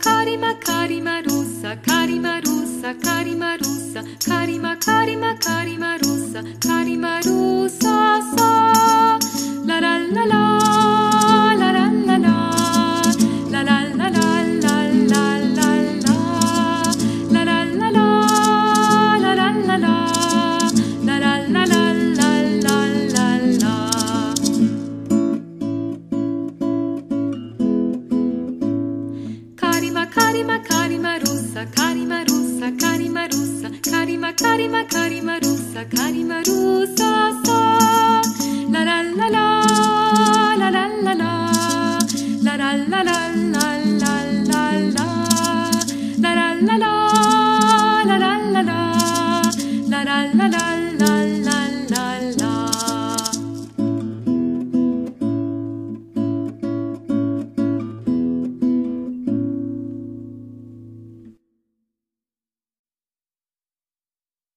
Karima russa, Karima russa, Karima russa, Karima, Karima, Karima russa, Karima russa, sa. La la la la, la la la la, la la la la, la la la la, la la la la, la la la la, la la la la, la la la. Karima, Karima, Karima russa, Karima russa, Karima russa, Karima, Karima, Karima russa, Karima russa, sa. La la la la.